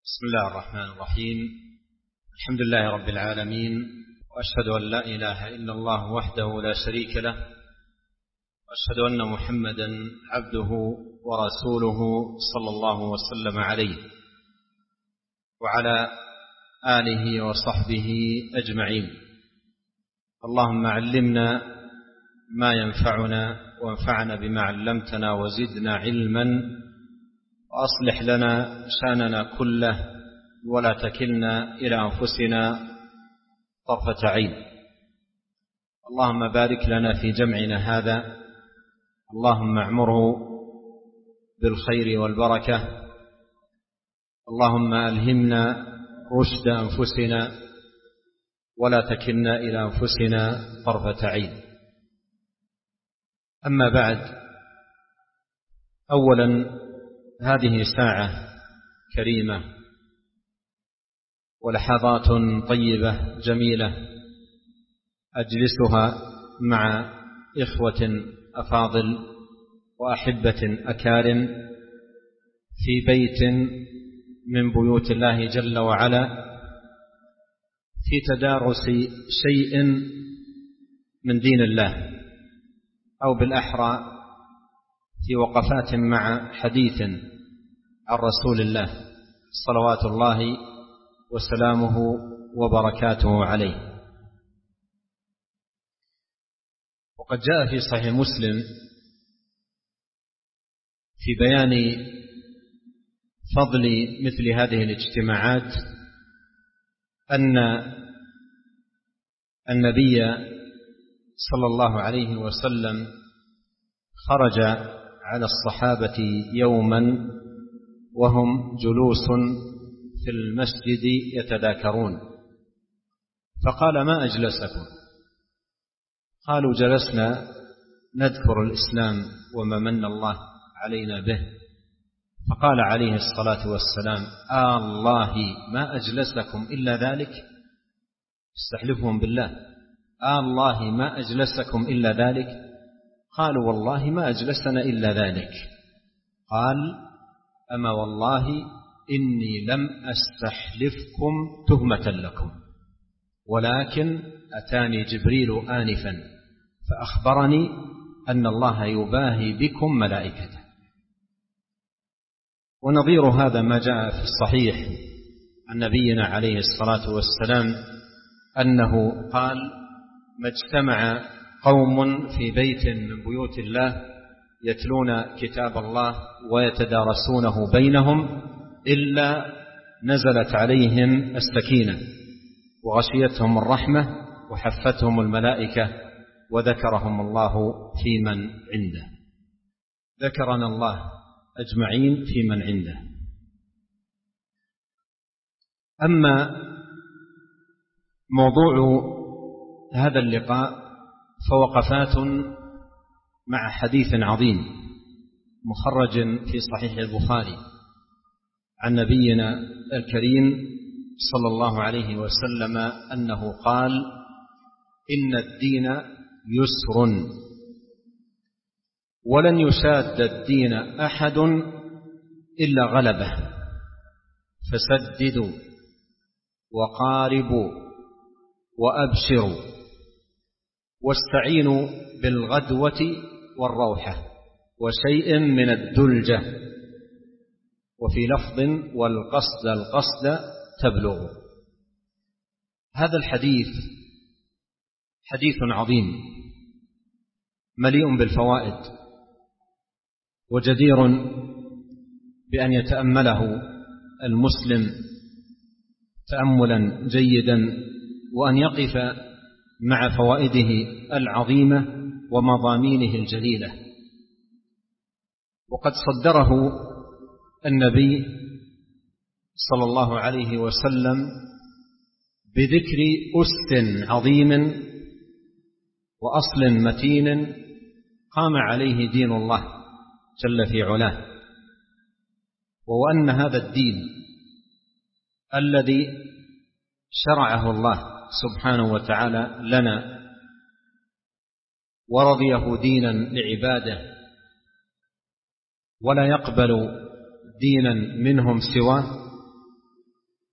بسم الله الرحمن الرحيم. الحمد لله رب العالمين، وأشهد أن لا إله إلا الله وحده لا شريك له، وأشهد أن محمدا عبده ورسوله صلى الله وسلم عليه وعلى آله وصحبه أجمعين. اللهم علمنا ما ينفعنا وانفعنا بما علمتنا وزدنا علما، وأصلح لنا شأننا كله ولا تكلنا إلى أنفسنا طرفة عين. اللهم بارك لنا في جمعنا هذا، اللهم اعمره بالخير والبركة، اللهم ألهمنا رشد أنفسنا ولا تكلنا إلى أنفسنا طرفة عين. أما بعد، أولا هذه ساعة كريمة ولحظات طيبة جميلة أجلسها مع إخوة أفاضل وأحبة أكارم في بيت من بيوت الله جل وعلا، في تدارس شيء من دين الله، أو بالأحرى في وقفات مع حديث عن رسول الله صلوات الله وسلامه وبركاته عليه. وقد جاء في صحيح مسلم في بيان فضل مثل هذه الاجتماعات أن النبي صلى الله عليه وسلم خرج على الصحابة يوما وهم جلوس في المسجد يتذاكرون، فقال: ما أجلسكم؟ قالوا: جلسنا نذكر الإسلام وما من الله علينا به. فقال عليه الصلاة والسلام: الله ما أجلسكم إلا ذلك؟ استحلفهم بالله: الله ما أجلسكم إلا ذلك؟ قالوا: والله ما أجلسنا إلا ذلك. قال: أما والله إني لم أستحلفكم تهمة لكم، ولكن أتاني جبريل آنفا فأخبرني أن الله يباهي بكم ملائكته. ونظير هذا ما جاء في الصحيح عن نبينا عليه الصلاة والسلام أنه قال: ما اجتمع قوم في بيت من بيوت الله يتلون كتاب الله ويتدارسونه بينهم إلا نزلت عليهم السكينة وغشيتهم الرحمة وحفتهم الملائكة وذكرهم الله في من عنده. ذكرنا الله أجمعين في من عنده. أما موضوع هذا اللقاء فوقفات مع حديث عظيم مخرج في صحيح البخاري عن نبينا الكريم صلى الله عليه وسلم أنه قال: إن الدين يسر ولن يشاد الدين أحد إلا غلبه، فسددوا وقاربوا وأبشروا واستعينوا بالغدوة والروحة وشيء من الدلجة، وفي لفظ: والقصد تبلغ. هذا الحديث حديث عظيم مليء بالفوائد، وجدير بأن يتأمله المسلم تأملا جيدا، وأن يقف مع فوائده العظيمة ومضامينه الجليلة. وقد صدره النبي صلى الله عليه وسلم بذكر أس عظيم وأصل متين قام عليه دين الله جل في علاه، وهو أن هذا الدين الذي شرعه الله سبحانه وتعالى لنا ورضيه دينا لعباده ولا يقبل دينا منهم سواه،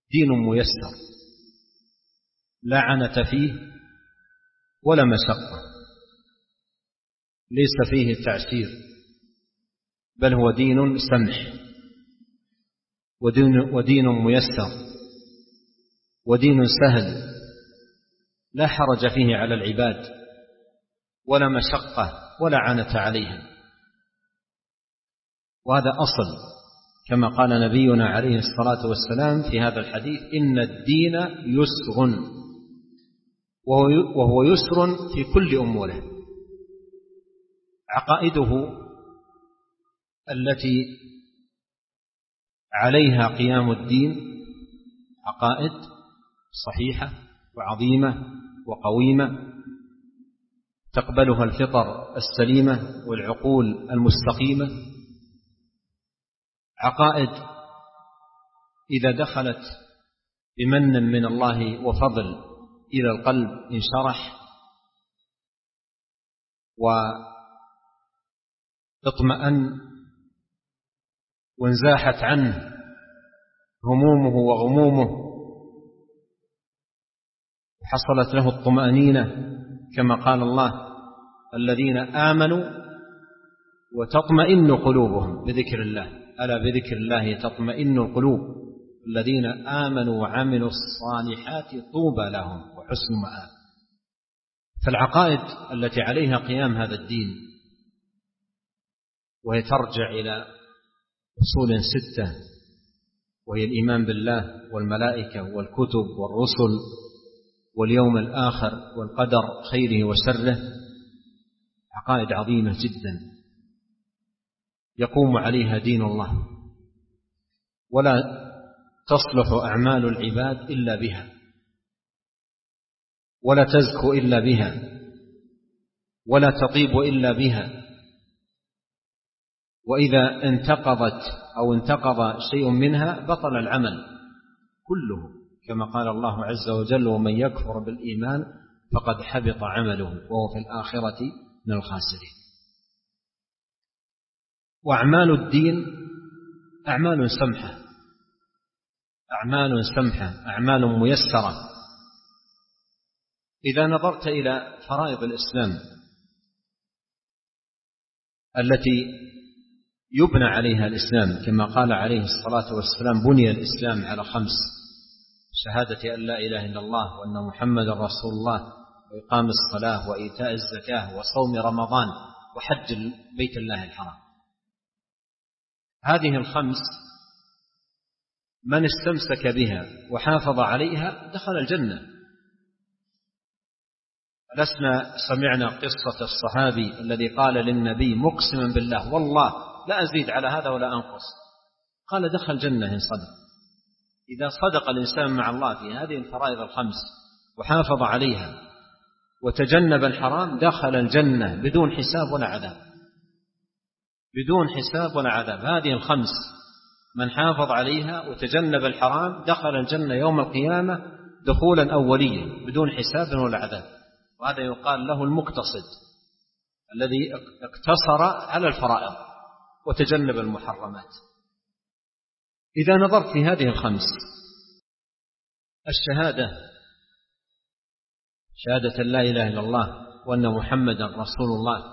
دين ميسر لا عنة فيه ولا مشقة، ليس فيه تعسير، بل هو دين سمح ودين ميسر ودين سهل لا حرج فيه على العباد ولا مشقة ولا عنة عليهم. وهذا أصل كما قال نبينا عليه الصلاة والسلام في هذا الحديث: إن الدين يسر، وهو يسر في كل أموره. عقائده التي عليها قيام الدين عقائد صحيحة وعظيمة وقويمة تقبلها الفطر السليمة والعقول المستقيمة، عقائد إذا دخلت بمن من الله وفضل إلى القلب انشرح واطمأن وانزاحت عنه همومه وغمومه وحصلت له الطمأنينة، كما قال الله: الذين آمنوا وتطمئن قلوبهم بذكر الله، ألا بذكر الله تطمئن القلوب، الذين آمنوا وعملوا الصالحات طوبى لهم وحسن مآب. فالعقائد التي عليها قيام هذا الدين، وهي ترجع إلى أصول 6، وهي الإيمان بالله والملائكة والكتب والرسل واليوم الآخر والقدر خيره وشره، عقائد عظيمة جدا يقوم عليها دين الله، ولا تصلح أعمال العباد إلا بها، ولا تزكو إلا بها، ولا تطيب إلا بها. وإذا انتقضت أو انتقض شيء منها بطل العمل كله، كما قال الله عز وجل: ومن يكفر بالإيمان فقد حبط عمله وهو في الآخرة من الخاسرين. وأعمال الدين أعمال سمحة، أعمال سمحة، أعمال ميسرة. إذا نظرت إلى فرائض الإسلام التي يبنى عليها الإسلام، كما قال عليه الصلاة والسلام: بني الإسلام على 5: شهادة أن لا إله إلا الله وأن محمد رسول الله، وإقام الصلاة، وإيتاء الزكاة، وصوم رمضان، وحج بيت الله الحرام. هذه 5 من استمسك بها وحافظ عليها دخل الجنة. لسنا سمعنا قصة الصحابي الذي قال للنبي مقسما بالله: والله لا أزيد على هذا ولا أنقص، قال دخل الجنة إن صدق. إذا صدق الإنسان مع الله في هذه الفرائض 5 وحافظ عليها وتجنب الحرام دخل الجنة بدون حساب ولا عذاب، بدون حساب ولا عذاب. هذه 5 من حافظ عليها وتجنب الحرام دخل الجنة يوم القيامة دخولا أوليا بدون حساب ولا عذاب. وهذا يقال له المقتصد، الذي اقتصر على الفرائض وتجنب المحرمات. إذا نظرت في هذه 5: الشهادة، شهادة لا إله إلا الله وأن محمدا رسول الله،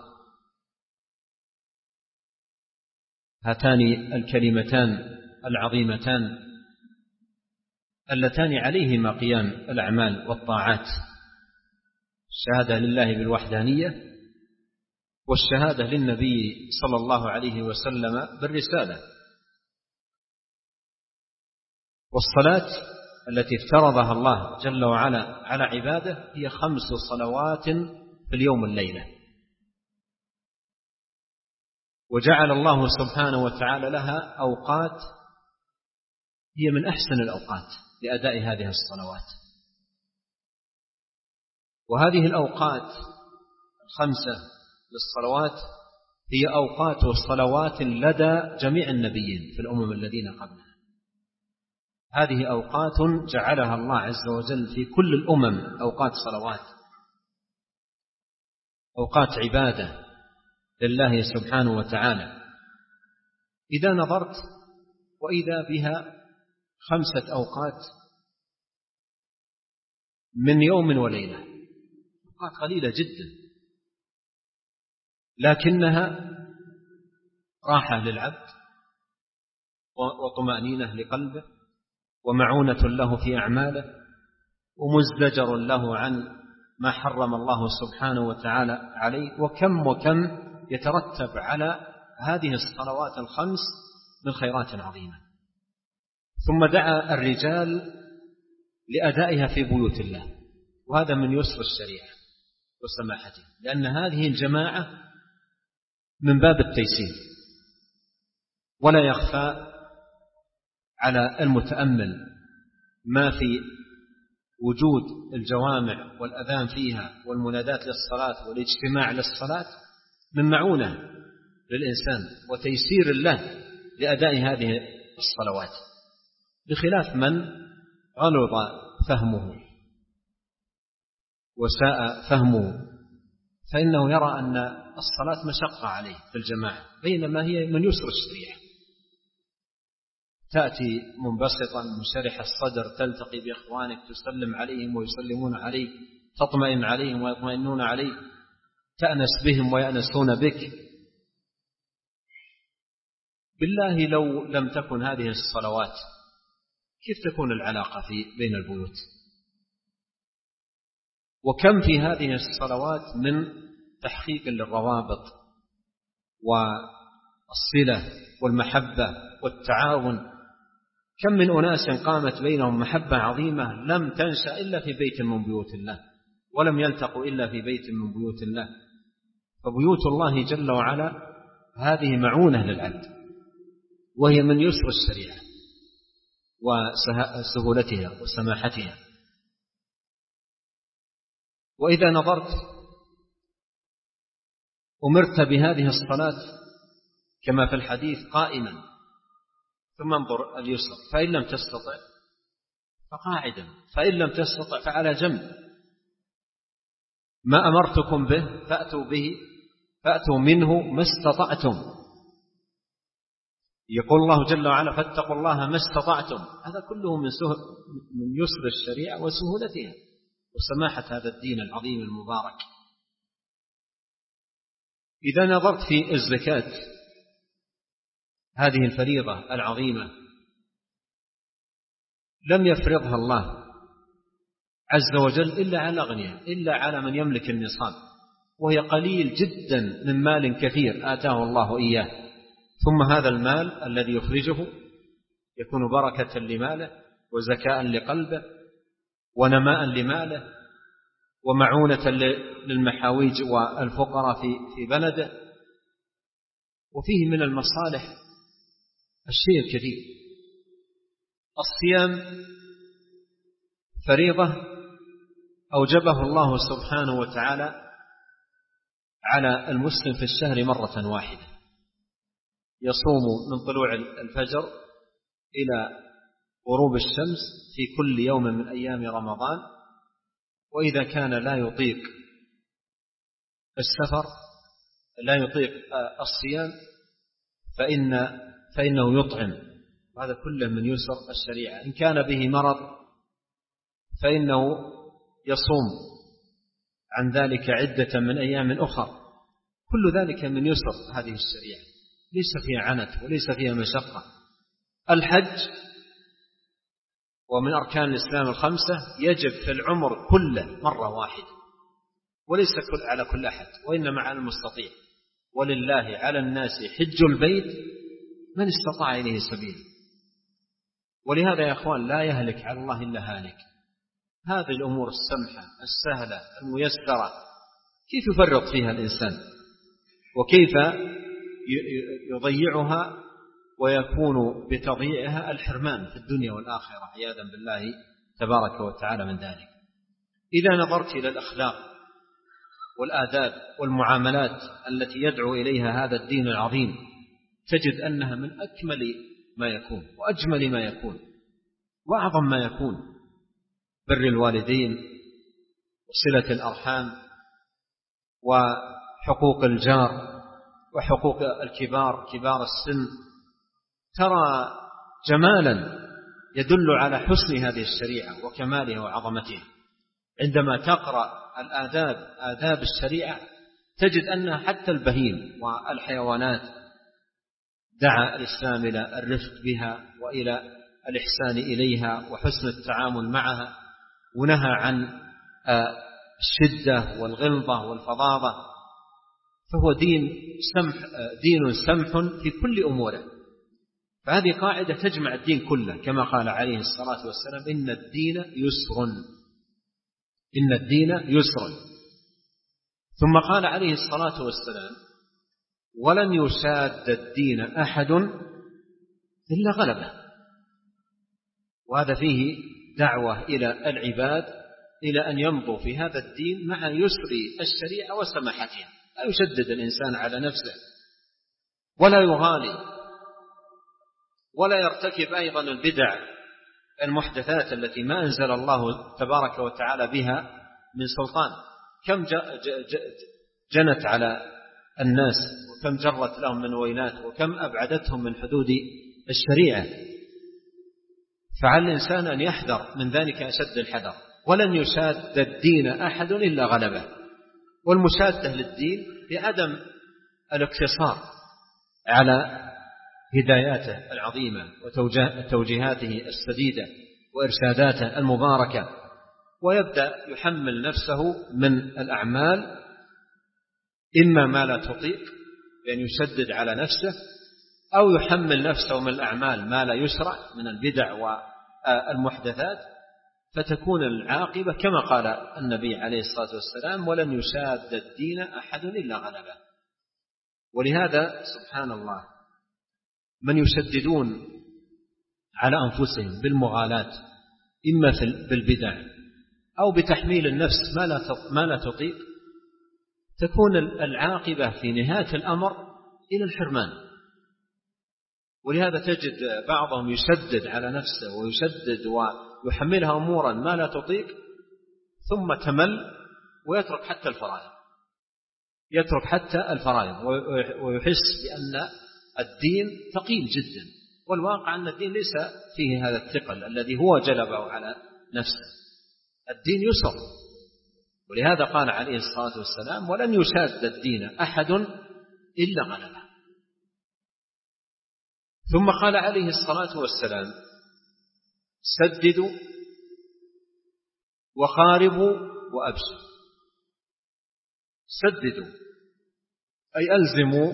هاتان الكلمتان العظيمتان اللتان عليهما قيام الأعمال والطاعات: الشهادة لله بالوحدانية، والشهادة للنبي صلى الله عليه وسلم بالرسالة. والصلاة التي افترضها الله جل وعلا على عباده هي 5 صلوات في اليوم والليلة، وجعل الله سبحانه وتعالى لها أوقات هي من أحسن الأوقات لأداء هذه الصلوات. وهذه الأوقات 5 للصلوات هي أوقات الصلوات لدى جميع النبيين في الأمم الذين قبلها. هذه أوقات جعلها الله عز وجل في كل الأمم أوقات صلوات، أوقات عبادة لله سبحانه وتعالى. إذا نظرت وإذا بها 5 أوقات من يوم وليلة، أوقات قليلة جدا، لكنها راحة للعبد وطمأنينة لقلبه ومعونة له في أعماله ومزدجر له عن ما حرم الله سبحانه وتعالى عليه. وكم يترتب على هذه الصلوات الخمس من خيرات عظيمة. ثم دعا الرجال لأدائها في بيوت الله، وهذا من يسر الشريعة وسماحته، لأن هذه الجماعة من باب التيسير. ولا يخفى على المتأمل ما في وجود الجوامع والأذان فيها والمنادات للصلاة والاجتماع للصلاة من معونة للإنسان وتيسير له لأداء هذه الصلوات، بخلاف من غلظ فهمه وساء فهمه، فإنه يرى أن الصلاة مشقة عليه في الجماعة، بينما هي من يسر الشريعة. تأتي منبسطا منشرح الصدر، تلتقي بإخوانك، تسلم عليهم ويسلمون عليك، تطمئن عليهم ويطمئنون عليك، تأنس بهم ويأنسون بك. بالله لو لم تكن هذه الصلوات كيف تكون العلاقة بين البيوت؟ وكم في هذه الصلوات من تحقيق للروابط والصلة والمحبة والتعاون. كم من أناس قامت بينهم محبة عظيمة لم تنشأ إلا في بيت من بيوت الله، ولم يلتقوا إلا في بيت من بيوت الله. فبيوت الله جل وعلا هذه معونة للعبد، وهي من يسر الشريعة وسهولتها وسماحتها. وإذا نظرت أمرت بهذه الصلاة كما في الحديث قائما، ثم انظر اليسر، فإن لم تستطع فقاعدا، فإن لم تستطع فعلى جنب. ما أمرتكم به فأتوا منه ما استطعتم. يقول الله جل وعلا فاتقوا الله ما استطعتم. هذا كله من يسر الشريعة وسهولتها وسماحة هذا الدين العظيم المبارك. إذا نظرت في الزكاة، هذه الفريضة العظيمة لم يفرضها الله عز وجل إلا على الأغنياء، إلا على من يملك النصاب، وهي قليل جدا من مال كثير آتاه الله إياه. ثم هذا المال الذي يخرجه يكون بركة لماله وزكاء لقلبه ونماء لماله ومعونة للمحاويج والفقراء في بلده، وفيه من المصالح الشيء الكثير. الصيام فريضة أوجبه الله سبحانه وتعالى على المسلم في الشهر مرة واحدة، يصوم من طلوع الفجر إلى غروب الشمس في كل يوم من أيام رمضان. وإذا كان لا يطيق السفر، لا يطيق الصيام، فإنه يطعم. وهذا كله من يسر الشريعة. إن كان به مرض فإنه يصوم عن ذلك عدة من أيام أخرى. كل ذلك من يسر هذه الشريعة، ليس فيها عنت وليس فيها مشقة. الحج ومن أركان الإسلام الخمسة يجب في العمر كله مرة واحدة، وليس على كل أحد، وإنما على المستطيع. ولله على الناس حج البيت من استطاع إليه سبيلا. ولهذا يا أخوان لا يهلك على الله إلا هالك. هذه الأمور السمحة السهلة الميسرة كيف يفرط فيها الإنسان وكيف يضيعها ويكون بتضييعها الحرمان في الدنيا والآخرة عياذا بالله تبارك وتعالى من ذلك. إذا نظرت إلى الأخلاق والآداب والمعاملات التي يدعو إليها هذا الدين العظيم تجد أنها من أكمل ما يكون وأجمل ما يكون وأعظم ما يكون. بر الوالدين وصلة الأرحام وحقوق الجار وحقوق الكبار كبار السن. ترى جمالا يدل على حسن هذه الشريعة وكمالها وعظمتها. عندما تقرأ آداب الشريعة تجد أنها حتى البهيم والحيوانات دعا الإسلام إلى الرفق بها وإلى الإحسان إليها وحسن التعامل معها، ونهى عن الشدة والغلظة والفظاظة، فهو دين سمح في كل أموره. فهذه قاعدة تجمع الدين كله، كما قال عليه الصلاة والسلام: إن الدين يسر، إن الدين يسر. ثم قال عليه الصلاة والسلام: ولن يشاد الدين أحد إلا غلبه. وهذا فيه دعوة إلى العباد إلى أن يمضوا في هذا الدين مع يسر الشريعة وسماحتها، لا يشدد الإنسان على نفسه ولا يغالي ولا يرتكب أيضا البدع المحدثات التي ما أنزل الله تبارك وتعالى بها من سلطان. كم جنت على الناس، وكم جرت لهم من ويلات، وكم أبعدتهم من حدود الشريعة. فعلى الإنسان أن يحذر من ذلك أشد الحذر. ولن يشاد الدين أحد إلا غلبه. والمشادة للدين بعدم الاقتصار على هداياته العظيمة وتوجيهاته السديدة وإرشاداته المباركة، ويبدأ يحمل نفسه من الأعمال إما ما لا تطيق بأن يشدد على نفسه، أو يحمل نفسه من الأعمال ما لا يشرع من البدع والمحدثات، فتكون العاقبة كما قال النبي عليه الصلاة والسلام: ولن يشاد الدين أحد إلا غلبه. ولهذا سبحان الله من يشددون على أنفسهم بالمغالاة إما بالبدع أو بتحميل النفس ما لا تطيق، تكون العاقبة في نهاية الأمر إلى الحرمان. ولهذا تجد بعضهم يشدد على نفسه ويشدد ويحملها أمورا ما لا تطيق، ثم تمل ويترك حتى الفرائض، ويحس بأن الدين ثقيل جدا، والواقع أن الدين ليس فيه هذا الثقل الذي هو جلبه على نفسه. الدين يسر. ولهذا قال عليه الصلاة والسلام: ولن يشاد الدين أحد إلا غلبه. ثم قال عليه الصلاة والسلام: سددوا وقاربوا وأبشروا. سددوا أي ألزموا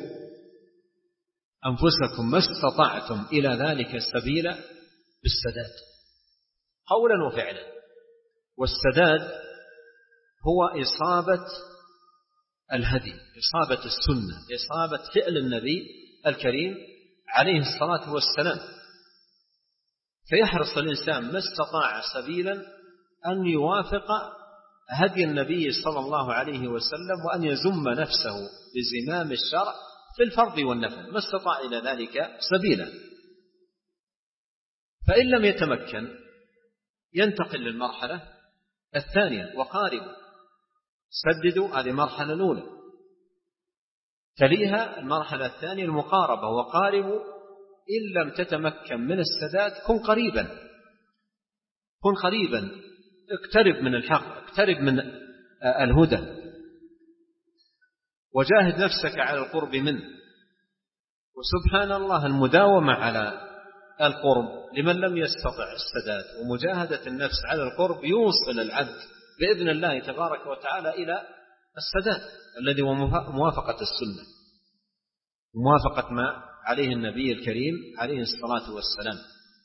أنفسكم ما استطعتم إلى ذلك السبيل بالسداد قولا وفعلا. والسداد هو إصابة الهدي، إصابة السنة، إصابة فعل النبي الكريم عليه الصلاة والسلام. فيحرص الإنسان ما استطاع سبيلا أن يوافق هدي النبي صلى الله عليه وسلم، وأن يزم نفسه بزمام الشرع في الفرض والنفل، ما استطاع إلى ذلك سبيلا. فإن لم يتمكن ينتقل للمرحلة الثانية: وقاربوا. سددوا، هذه المرحلة الأولى. تليها المرحلة الثانية المقاربة: وقاربوا إن لم تتمكن من السداد كن قريبا، اقترب من الحق، اقترب من الهدى، وجاهد نفسك على القرب منه. وسبحان الله المداومة على القرب لمن لم يستطع السداد ومجاهدة النفس على القرب يوصل العبد بإذن الله تبارك وتعالى إلى السداد الذي هو موافقة السنة، موافقة ما عليه النبي الكريم عليه الصلاة والسلام.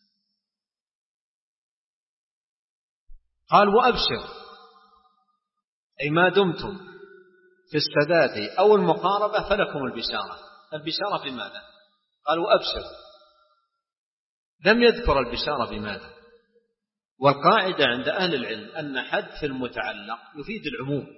قال: وأبشر، أي ما دمتم في السداد أو المقاربة فلكم البشارة. البشارة بماذا؟ قال: وأبشر. لم يذكر البشارة بماذا؟ والقاعدة عند أهل العلم أن حذف المتعلق يفيد العموم،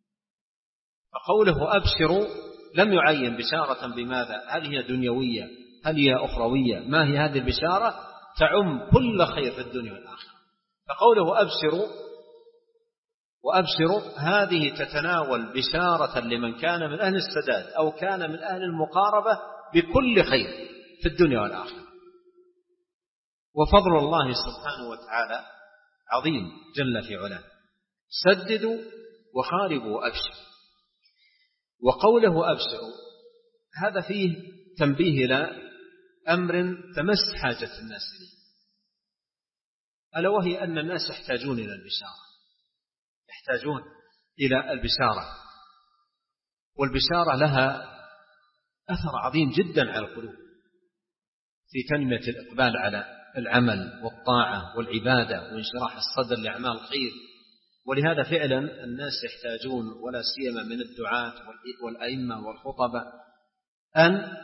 فقوله أبشروا لم يعين بشارة بماذا، هل هي دنيوية هل هي أخروية، ما هي هذه البشارة؟ تعم كل خير في الدنيا والآخرة. فقوله أبشروا وأبشروا هذه تتناول بشارة لمن كان من أهل السداد أو كان من أهل المقاربة بكل خير في الدنيا والآخرة. وفضل الله سبحانه وتعالى عظيم جل في علاه. سددوا وقاربوا وأبشروا. وقوله أبشروا هذا فيه تنبيه إلى أمر تمس حاجة الناس إليه، ألا وهي أن الناس يحتاجون إلى البشارة، يحتاجون إلى البشارة، والبشارة لها أثر عظيم جدا على القلوب في تنمية الإقبال على العمل والطاعة والعبادة وانشراح الصدر لأعمال الخير. ولهذا فعلا الناس يحتاجون، ولا سيما من الدعاة والأئمة والخطباء، أن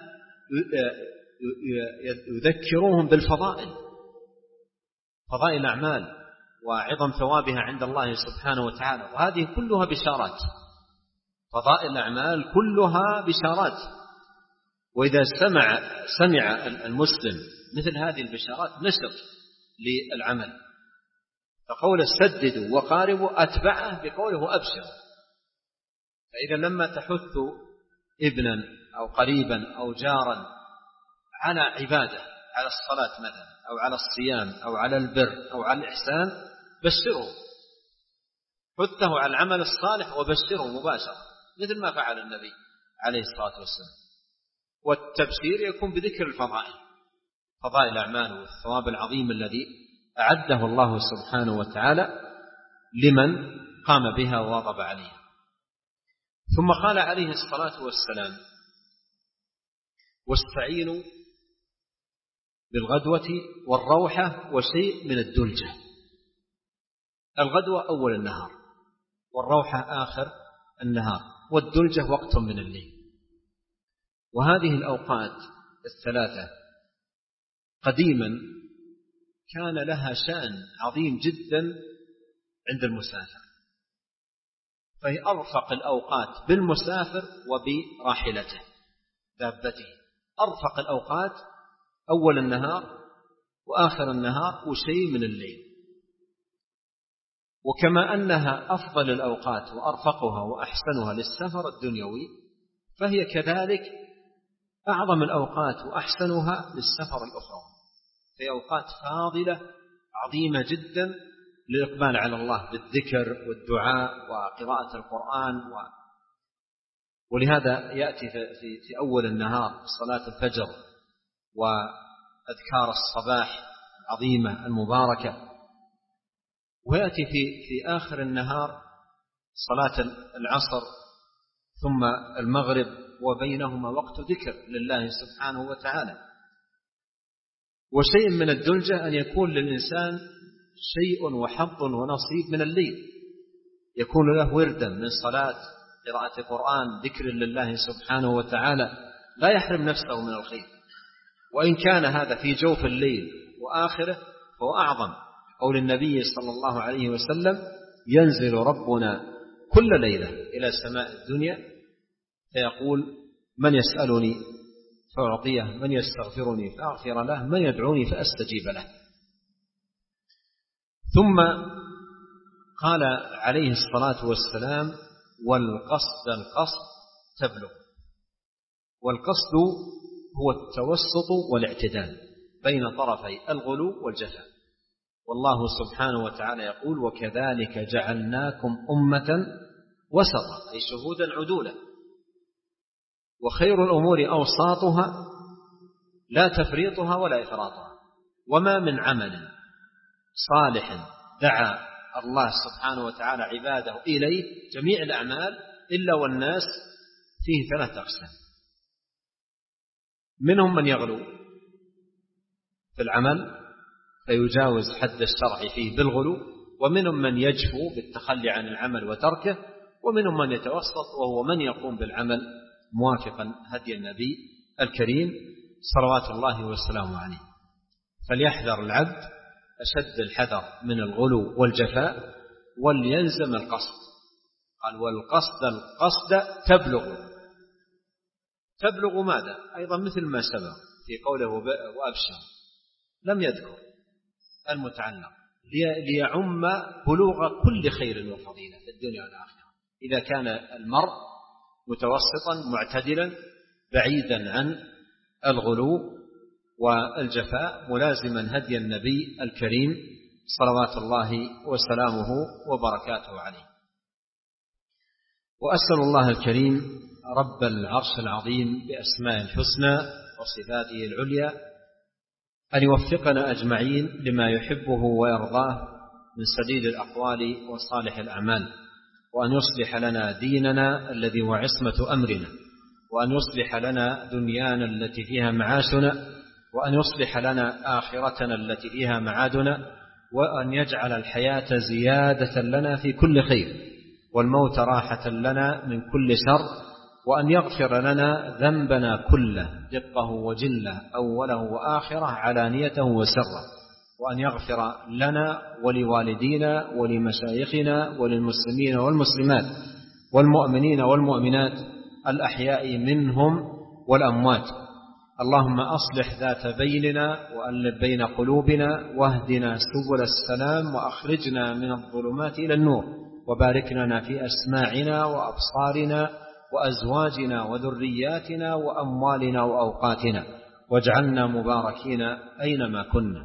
يذكروهم بالفضائل، فضائل الأعمال وعظم ثوابها عند الله سبحانه وتعالى، وهذه كلها بشارات، فضائل الأعمال كلها بشارات. وإذا سمع المسلم مثل هذه البشارات نشط للعمل. فقول سددوا وقاربوا أتبعه بقوله أبشر. فإذا لما تحث ابنا أو قريبا أو جارا على عبادة، على الصلاة مثلا أو على الصيام أو على البر أو على الإحسان، بشره، حثه على العمل الصالح وبشره مباشرة، مثل ما فعل النبي عليه الصلاة والسلام. والتبشير يكون بذكر الفضائل، فضائل الأعمال والثواب العظيم الذي أعده الله سبحانه وتعالى لمن قام بها وواظب عليها. ثم قال عليه الصلاة والسلام: واستعينوا بالغدوة والروحة وشيء من الدلجة. الغدوة أول النهار، والروحة آخر النهار، والدلجة وقت من الليل. وهذه الأوقات الثلاثة قديما كان لها شأن عظيم جدا عند المسافر، فهي أرفق الأوقات بالمسافر وبراحلته دابته. أرفق الأوقات أول النهار وآخر النهار وشيء من الليل. وكما أنها أفضل الأوقات وأرفقها وأحسنها للسفر الدنيوي، فهي كذلك أعظم الأوقات وأحسنها للسفر الأخرى. في أوقات فاضلة عظيمة جدا للإقبال على الله بالذكر والدعاء وقراءة القرآن. ولهذا يأتي في أول النهار صلاة الفجر وأذكار الصباح العظيمة المباركة، ويأتي في آخر النهار صلاة العصر ثم المغرب، وبينهما وقت ذكر لله سبحانه وتعالى. وشيء من الدلجة أن يكون للإنسان شيء وحظ ونصيب من الليل، يكون له وردا من صلاة، قراءة قرآن، ذكر لله سبحانه وتعالى، لا يحرم نفسه من الخير. وإن كان هذا في جوف الليل وآخره فهو أعظم. قول النبي صلى الله عليه وسلم: ينزل ربنا كل ليلة إلى سماء الدنيا فيقول: من يسألني فأعطيه، من يستغفرني فأغفر له، من يدعوني فأستجيب له. ثم قال عليه الصلاة والسلام: والقصد القصد تبلغ. والقصد هو التوسط والاعتدال بين طرفي الغلو والجفاء. والله سبحانه وتعالى يقول: وكذلك جعلناكم أمة وسطا، أي شهودا عدولا، وخير الأمور أوساطها لا تفريطها ولا إفراطها. وما من عمل صالح دعا الله سبحانه وتعالى عباده إليه، جميع الأعمال، إلا والناس فيه ثلاثة أقسام: منهم من يغلو في العمل فيجاوز حد الشرع فيه بالغلو، ومنهم من يجفو بالتخلي عن العمل وتركه، ومنهم من يتوسط وهو من يقوم بالعمل موافقا هدي النبي الكريم صلوات الله وسلامه عليه. فليحذر العبد أشد الحذر من الغلو والجفاء، وليلزم القصد. قال: والقصد القصد تبلغ. تبلغ ماذا؟ أيضا مثل ما سبق في قوله وأبشر، لم يذكر المتعلق، ليعم بلوغ كل خير وفضيلة في الدنيا والآخرة. إذا كان المرء متوسطا معتدلا بعيدا عن الغلو والجفاء، ملازما هدي النبي الكريم صلوات الله وسلامه وبركاته عليه. وأسأل الله الكريم رب العرش العظيم بأسماء الحسنى وصفاته العليا أن يوفقنا أجمعين لما يحبه ويرضاه من سديد الأقوال وصالح الأعمال، وأن يصلح لنا ديننا الذي هو عصمة أمرنا، وأن يصلح لنا دنيانا التي فيها معاشنا، وأن يصلح لنا آخرتنا التي فيها معادنا، وأن يجعل الحياة زيادة لنا في كل خير، والموت راحة لنا من كل شر، وأن يغفر لنا ذنبنا كله دقه وجله أوله وآخره علانيته وسره، وأن يغفر لنا ولوالدينا ولمشايخنا وللمسلمين والمسلمات والمؤمنين والمؤمنات الأحياء منهم والأموات. اللهم أصلح ذات بيننا وألف بين قلوبنا واهدنا سبل السلام وأخرجنا من الظلمات إلى النور، وبارك لنا في أسماعنا وأبصارنا وأزواجنا وذرياتنا وأموالنا وأوقاتنا، واجعلنا مباركين أينما كنا.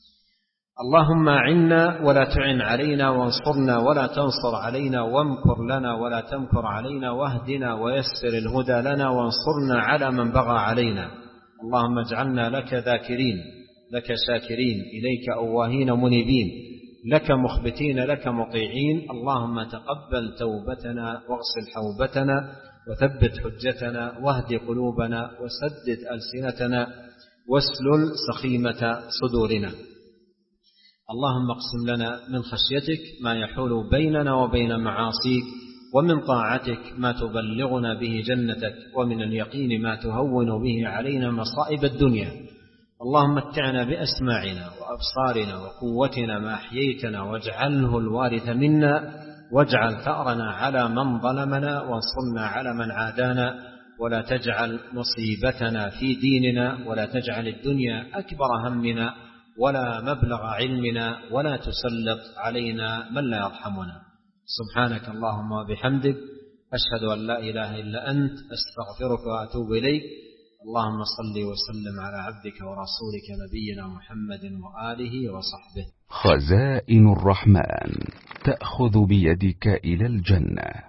اللهم أعنا ولا تعن علينا، وانصرنا ولا تنصر علينا، وامكر لنا ولا تمكر علينا، واهدنا ويسر الهدى لنا، وانصرنا على من بغى علينا. اللهم اجعلنا لك ذاكرين، لك شاكرين، إليك أواهين منيبين، لك مخبتين، لك مطيعين. اللهم تقبل توبتنا واغسل حوبتنا وثبت حجتنا واهد قلوبنا وسدد ألسنتنا واسلل سخيمة صدورنا. اللهم اقسم لنا من خشيتك ما يحول بيننا وبين معاصيك، ومن طاعتك ما تبلغنا به جنتك، ومن اليقين ما تهون به علينا مصائب الدنيا. اللهم متعنا بأسماعنا وأبصارنا وقوتنا ما أحييتنا، واجعله الوارث منا، واجعل ثأرنا على من ظلمنا، وانصرنا على من عادانا، ولا تجعل مصيبتنا في ديننا، ولا تجعل الدنيا أكبر همنا ولا مبلغ علمنا، ولا تسلط علينا من لا يرحمنا. سبحانك اللهم وبحمدك، أشهد أن لا إله إلا أنت، أستغفرك وأتوب إليك. اللهم صل وسلم على عبدك ورسولك نبينا محمد وآله وصحبه. خزائن الرحمن تأخذ بيدك إلى الجنة.